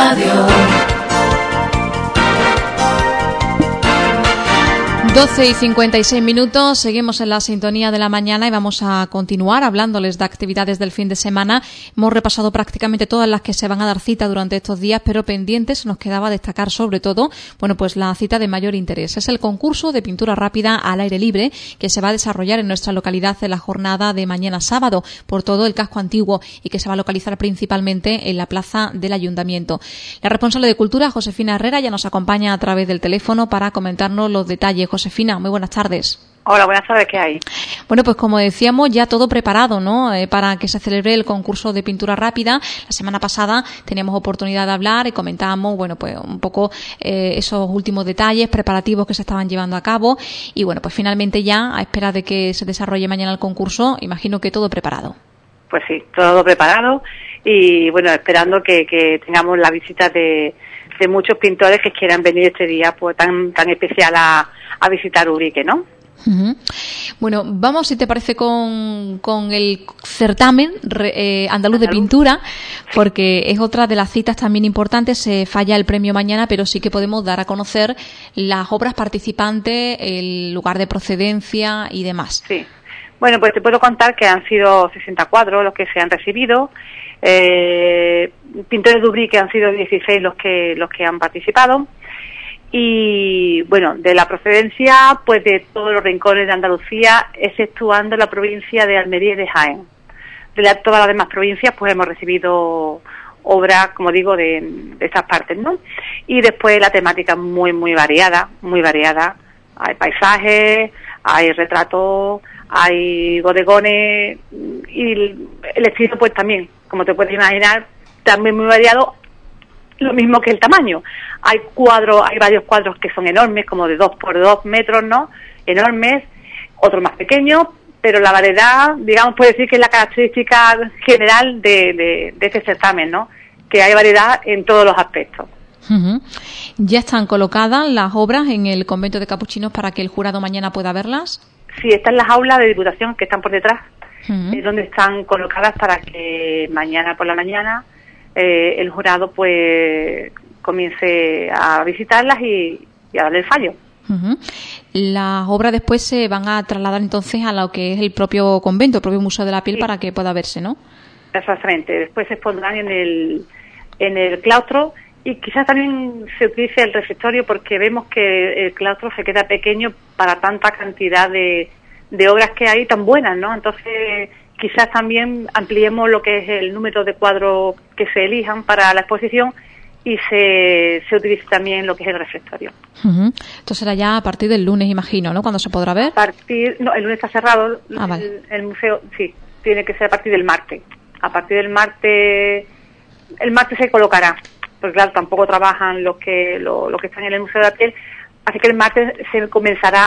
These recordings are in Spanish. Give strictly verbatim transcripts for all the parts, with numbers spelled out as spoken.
Radio. doce y cincuenta y seis minutos, seguimos en la sintonía de la mañana y vamos a continuar hablándoles de actividades del fin de semana. Hemos repasado prácticamente todas las que se van a dar cita durante estos días, pero pendientes nos quedaba destacar sobre todo, bueno, pues la cita de mayor interés. Es el concurso de pintura rápida al aire libre que se va a desarrollar en nuestra localidad en la jornada de mañana sábado por todo el casco antiguo y que se va a localizar principalmente en la plaza del Ayuntamiento. La responsable de Cultura, Josefina Herrera, ya nos acompaña a través del teléfono para comentarnos los detalles. Josefina, muy buenas tardes. Hola, buenas tardes, ¿qué hay? Bueno, pues como decíamos, ya todo preparado, ¿no? Eh, para que se celebre el concurso de pintura rápida. La semana pasada teníamos oportunidad de hablar y comentábamos, bueno, pues un poco eh, esos últimos detalles, preparativos que se estaban llevando a cabo. Y bueno, pues finalmente ya, a espera de que se desarrolle mañana el concurso, imagino que todo preparado. Pues sí, todo preparado y bueno, esperando que, que tengamos la visita de, de muchos pintores que quieran venir este día pues tan, tan especial a a visitar Ubrique, ¿no? Uh-huh. Bueno, vamos, si te parece, con, con el certamen eh, andaluz de pintura, porque es otra de las citas también importantes. Se falla el premio mañana, pero sí que podemos dar a conocer las obras participantes, el lugar de procedencia y demás. Sí. Bueno, pues te puedo contar que han sido sesenta cuadros los que se han recibido. Eh, pintores de Ubrique han sido dieciséis los que los que han participado. Y bueno, de la procedencia pues de todos los rincones de Andalucía, exceptuando la provincia de Almería y de Jaén. De la, todas las demás provincias pues hemos recibido obras, como digo, de, de estas partes, ¿no? Y después la temática muy muy variada, muy variada. Hay paisajes, hay retratos, hay bodegones y el, el estilo pues también, como te puedes imaginar, también muy variado. Lo mismo que el tamaño. Hay cuadros, hay varios cuadros que son enormes, como de dos por dos metros, ¿no? Enormes, otros más pequeños, pero la variedad, digamos, puede decir que es la característica general de, de, de este certamen, ¿no? Que hay variedad en todos los aspectos. Uh-huh. ¿Ya están colocadas las obras en el convento de capuchinos para que el jurado mañana pueda verlas? Sí, están las aulas de Diputación que están por detrás, uh-huh. es donde están colocadas para que mañana por la mañana eh, el jurado pues comience a visitarlas y, y a darle el fallo. Uh-huh. Las obras después se van a trasladar entonces a lo que es el propio convento, el propio Museo de la Piel, sí, para que pueda verse, ¿no? Exactamente. Después se expondrán en el en el claustro y quizás también se utilice el refectorio porque vemos que el claustro se queda pequeño para tanta cantidad de, de obras que hay tan buenas, ¿no? Entonces quizás también ampliemos lo que es el número de cuadros que se elijan para la exposición y se, se utilice también lo que es el refectorio. Uh-huh. Esto será ya a partir del lunes, imagino, ¿no? ¿Cuándo se podrá ver? A partir, no, el lunes está cerrado, ah, vale. el, el museo, sí, tiene que ser a partir del martes. A partir del martes, el martes se colocará, porque claro, tampoco trabajan los que lo, lo que están en el Museo de la Piel, así que el martes se comenzará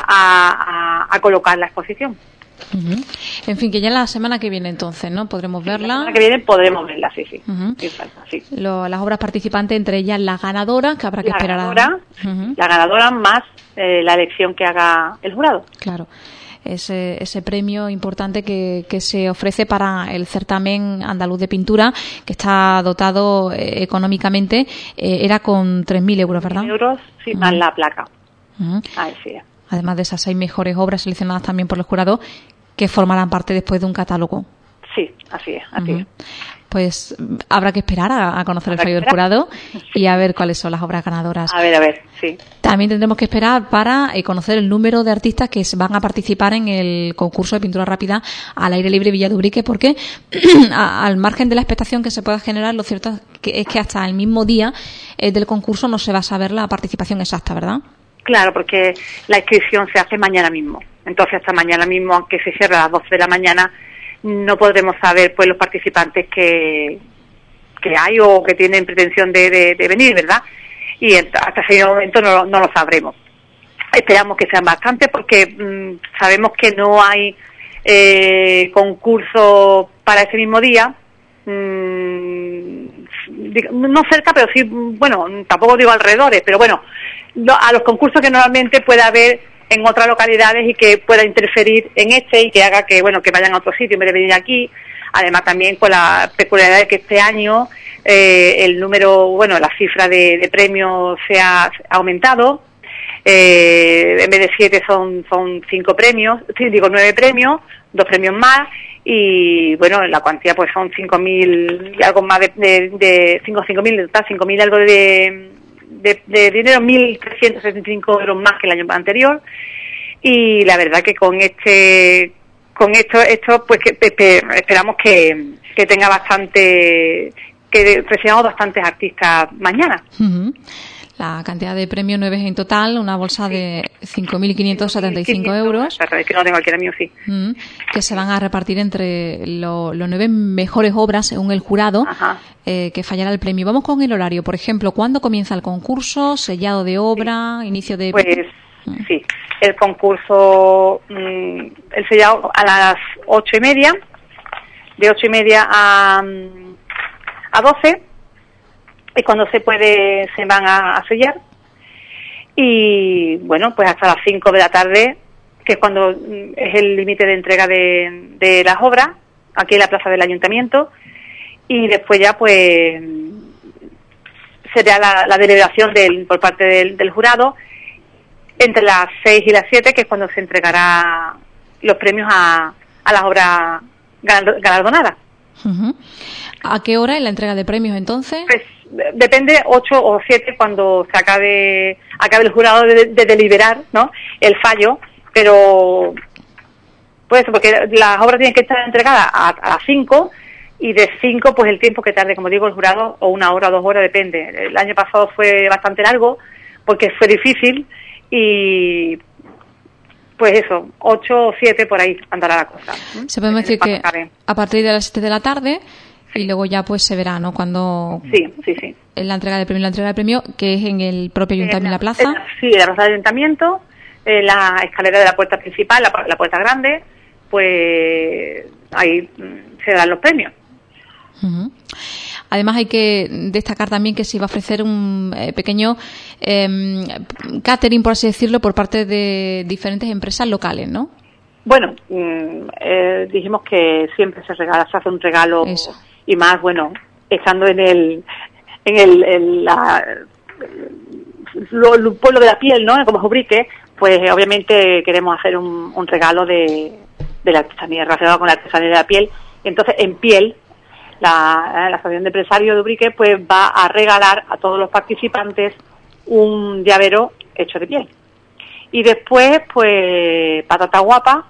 a, a, a colocar la exposición. Uh-huh. En fin, que ya la semana que viene entonces, ¿no? Podremos verla. La semana que viene podremos verla, sí, sí. Uh-huh. Exacto, sí. Lo, las obras participantes, entre ellas las ganadoras, que habrá que la esperar ganadora, a... Uh-huh. La ganadora más eh, la elección que haga el jurado. Claro. Ese, ese premio importante que, que se ofrece para el certamen andaluz de pintura, que está dotado eh, económicamente, eh, era con tres mil euros, ¿verdad? euros, sí, uh-huh. más la placa. Uh-huh. Ahí sí. Además de esas seis mejores obras seleccionadas también por el jurado, que formarán parte después de un catálogo. Sí, así es, así uh-huh. es. Pues habrá que esperar a, a conocer ¿Habrá el fallo del jurado sí. y a ver cuáles son las obras ganadoras. A ver, a ver, sí. También tendremos que esperar para eh, conocer el número de artistas que van a participar en el concurso de pintura rápida al aire libre Villa de Ubrique, porque a, al margen de la expectación que se pueda generar, lo cierto es que, es que hasta el mismo día eh, del concurso no se va a saber la participación exacta, ¿verdad? Claro, porque la inscripción se hace mañana mismo. Entonces, hasta mañana mismo, aunque se cierre a las doce de la mañana, no podremos saber pues los participantes que, que hay o que tienen pretensión de, de, de venir, ¿verdad? Y hasta ese momento no, no lo sabremos. Esperamos que sean bastantes porque mmm, sabemos que no hay eh, concurso para ese mismo día. Mmm, no cerca, pero sí, bueno, tampoco digo alrededores, pero bueno, no, a los concursos que normalmente pueda haber en otras localidades y que pueda interferir en este y que haga que, bueno, que vayan a otro sitio en vez de venir aquí. Además también con la peculiaridad de que este año eh, el número, bueno, la cifra de, de premios se ha, ha aumentado. Eh, en vez de siete son son cinco premios, sí, digo nueve premios, dos premios más, y bueno, la cuantía pues son cinco mil y algo más de, de, de cinco mil, cinco mil algo de, de, de dinero, mil trescientos setenta y cinco euros más que el año anterior. Y la verdad que con este con esto esto pues que, que esperamos que, que tenga bastante, que recibamos bastantes artistas mañana. Uh-huh. La cantidad de premios nueve en total, una bolsa sí. de cinco mil quinientos setenta y cinco euros. Es que no tengo aquí el mío, sí. Mm, que se van a repartir entre lo, los nueve mejores obras según el jurado eh, que fallará el premio. Vamos con el horario. Por ejemplo, ¿cuándo comienza el concurso? ¿Sellado de obra? Sí. ¿Inicio de...? Pues mm. sí, el concurso, mm, el sellado a las ocho y media, de ocho y media a, a doce. Es cuando se puede, se van a, a sellar, y bueno, pues hasta las cinco de la tarde, que es cuando es el límite de entrega de, de las obras, aquí en la plaza del Ayuntamiento, y después ya pues será la, la deliberación del, por parte del, del jurado entre las seis y las siete, que es cuando se entregará los premios a, a las obras galardonadas. Uh-huh. ¿A qué hora es la entrega de premios entonces? Pues depende, ocho o siete, cuando se acabe acabe el jurado de, de deliberar, ¿no?, el fallo, pero pues porque las obras tienen que estar entregadas a, a las cinco, y de cinco pues el tiempo que tarde, como digo, el jurado, o una hora o dos horas, depende. El año pasado fue bastante largo porque fue difícil, y pues eso, ocho o siete por ahí andará la cosa. ¿eh? Se puede decir que a partir de las siete de la tarde. Y luego ya pues se verá, ¿no?, cuando sí, sí, sí. la entrega de premio, la entrega de premio, que es en el propio ayuntamiento, en la plaza. En la, sí, en la plaza del ayuntamiento, en la escalera de la puerta principal, la, la puerta grande, pues ahí se dan los premios. Uh-huh. Además hay que destacar también que se va a ofrecer un eh, pequeño eh, catering, por así decirlo, por parte de diferentes empresas locales, ¿no? Bueno, eh, dijimos que siempre se regala, se hace un regalo. Eso. Y más, bueno, estando en el en el, en la, lo, el pueblo de la piel, ¿no?, como Ubrique, pues obviamente queremos hacer un, un regalo de, de la artesanía, relacionado con la artesanía de la piel. Y entonces, en piel, la, la Asociación de Empresarios de Ubrique pues va a regalar a todos los participantes un llavero hecho de piel. Y después, pues, Patata Guapa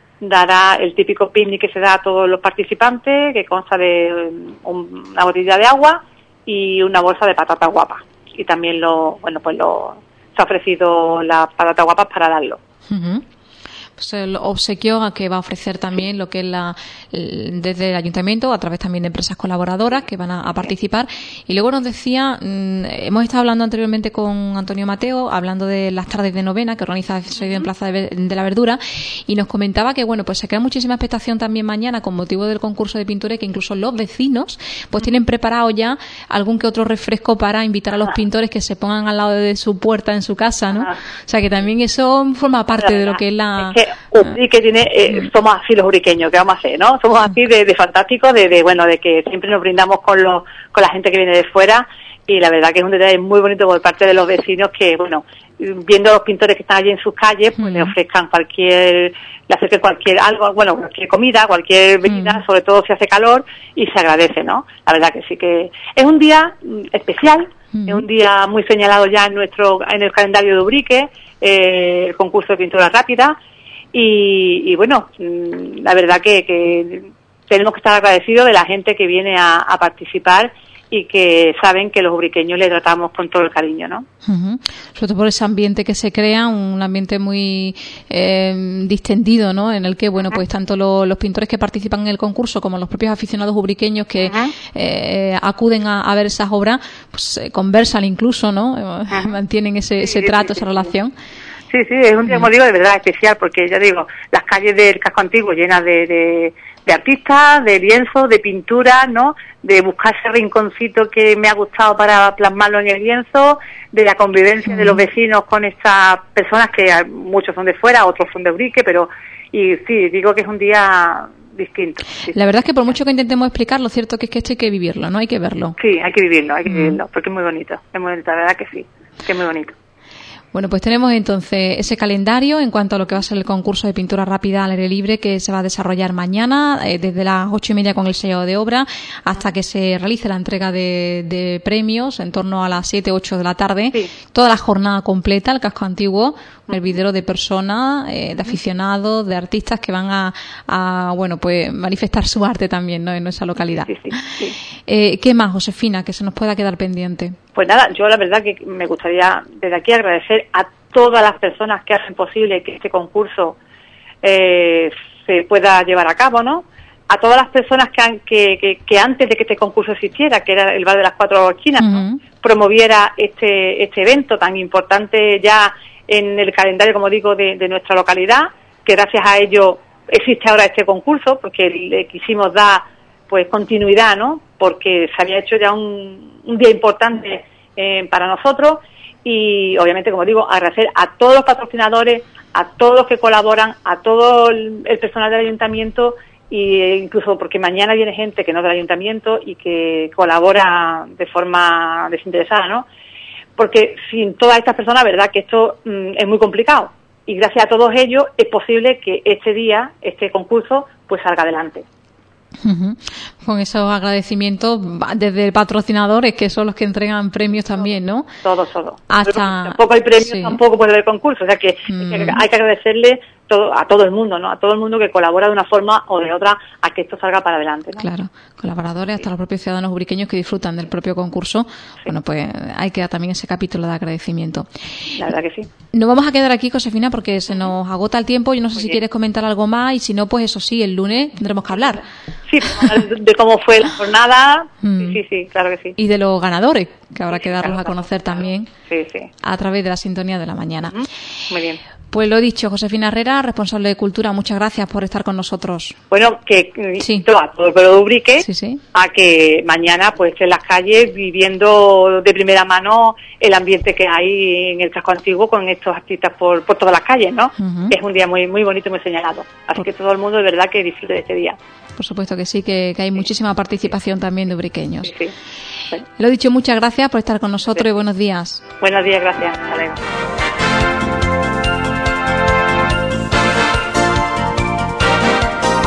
dará el típico picnic que se da a todos los participantes, que consta de un, una botella de agua y una bolsa de patata guapa. Y también lo, bueno, pues lo, se ha ofrecido las patatas guapas para darlo. Uh-huh. Pues el obsequio a que va a ofrecer también lo que es la desde el ayuntamiento, a través también de empresas colaboradoras que van a, a participar. Y luego nos decía, mmm, hemos estado hablando anteriormente con Antonio Mateo, hablando de las tardes de novena que organiza Soy en Plaza de, de la Verdura, y nos comentaba que bueno, pues se crea muchísima expectación también mañana con motivo del concurso de pintura, y que incluso los vecinos pues tienen preparado ya algún que otro refresco para invitar a los pintores que se pongan al lado de su puerta en su casa, ¿no? O sea que también eso forma parte de lo que es la... Es que Ubrique tiene, eh, somos así los uriqueños, ¿qué vamos a hacer, no? Somos así de, de fantásticos, de, de bueno, de que siempre nos brindamos con los, con la gente que viene de fuera, y la verdad que es un detalle muy bonito por parte de los vecinos que, bueno, viendo a los pintores que están allí en sus calles, pues mm. le ofrezcan cualquier, le acerquen cualquier algo, bueno, cualquier comida, cualquier bebida, mm. sobre todo si hace calor, y se agradece, ¿no? La verdad que sí que es un día especial, mm. es un día muy señalado ya en nuestro, en el calendario de Ubrique, eh, el concurso de pintura rápida. Y, y bueno, la verdad que, que tenemos que estar agradecidos de la gente que viene a, a participar, y que saben que los ubriqueños le tratamos con todo el cariño, ¿no? Uh-huh. Sobre todo por ese ambiente que se crea, un ambiente muy eh, distendido, ¿no? En el que, bueno, pues tanto lo, los pintores que participan en el concurso como los propios aficionados ubriqueños que uh-huh. eh, acuden a, a ver esas obras, pues eh, conversan incluso, ¿no? Uh-huh. Mantienen ese, ese trato, sí, sí, esa relación. Sí, sí, es un día, como digo, de verdad especial, porque ya digo, las calles del casco antiguo llenas de, de, de artistas, de lienzos, de pintura, ¿no? De buscar ese rinconcito que me ha gustado para plasmarlo en el lienzo, de la convivencia de los vecinos con estas personas que muchos son de fuera, otros son de Ubrique, pero, y sí, digo que es un día distinto. Sí, la verdad es que por mucho que intentemos explicar, lo cierto que es que esto hay que vivirlo, ¿no? Hay que verlo. Sí, hay que vivirlo, hay que Mm. vivirlo, porque es muy bonito, es muy bonito, la verdad que sí, que es muy bonito. Bueno, pues tenemos entonces ese calendario en cuanto a lo que va a ser el concurso de pintura rápida al aire libre que se va a desarrollar mañana eh, desde las ocho y media con el sellado de obra hasta que se realice la entrega de, de premios en torno a las siete, ocho de la tarde. Sí. Toda la jornada completa, el casco antiguo, un hervidero de personas, eh, de aficionados, de artistas que van a, a, bueno, pues manifestar su arte también, ¿no? En nuestra localidad. Sí, sí, sí. Eh, ¿Qué más, Josefina, que se nos pueda quedar pendiente? Pues nada, yo la verdad que me gustaría desde aquí agradecer a todas las personas que hacen posible que este concurso eh, se pueda llevar a cabo, ¿no? A todas las personas que, han, que, que, que antes de que este concurso existiera, que era el Bar de las Cuatro Esquinas, ¿no? Uh-huh. promoviera este este evento tan importante ya en el calendario, como digo, de, de nuestra localidad, que gracias a ello existe ahora este concurso, porque le quisimos dar pues continuidad, ¿no? Porque se había hecho ya un, un día importante eh, para nosotros y obviamente, como digo, agradecer a todos los patrocinadores, a todos los que colaboran, a todo el, el personal del ayuntamiento e incluso porque mañana viene gente que no es del ayuntamiento y que colabora de forma desinteresada, ¿no? Porque sin todas estas personas, verdad que esto mm, es muy complicado y gracias a todos ellos es posible que este día, este concurso, pues salga adelante. Uh-huh. Con esos agradecimientos desde patrocinadores que son los que entregan premios también, ¿no? Todo, todo. Hasta... Tampoco hay premios, sí. tampoco puede haber concurso, o sea que mm. hay que agradecerle todo, a todo el mundo, ¿no? A todo el mundo que colabora de una forma o de otra a que esto salga para adelante, ¿no? Claro, colaboradores, hasta sí. los propios ciudadanos ubriqueños que disfrutan del propio concurso. Sí. Bueno, pues hay que dar también ese capítulo de agradecimiento. La verdad que sí. Nos vamos a quedar aquí, Josefina, porque se nos agota el tiempo. Yo no sé Muy si bien. quieres comentar algo más y si no, pues eso sí, el lunes tendremos que hablar. Sí, de cómo fue la jornada. Mm. Sí, sí, sí, claro que sí. Y de los ganadores, que habrá sí, que darlos claro, a conocer claro. también sí, sí. a través de la sintonía de la mañana. Uh-huh. Muy bien. Pues lo dicho, Josefina Herrera, responsable de Cultura, muchas gracias por estar con nosotros. Bueno, que sí. a todo el pueblo de Ubrique, sí, sí. a que mañana pues en las calles viviendo de primera mano el ambiente que hay en el casco antiguo con estos artistas por, por todas las calles, ¿no? Uh-huh. Es un día muy muy bonito y muy señalado. Así por... que todo el mundo de verdad que disfrute de este día. Por supuesto que sí, que, que hay sí. muchísima participación también de ubriqueños. Sí, sí. Bueno. Lo dicho, muchas gracias por estar con nosotros sí. y buenos días. Buenos días, gracias. Hasta luego.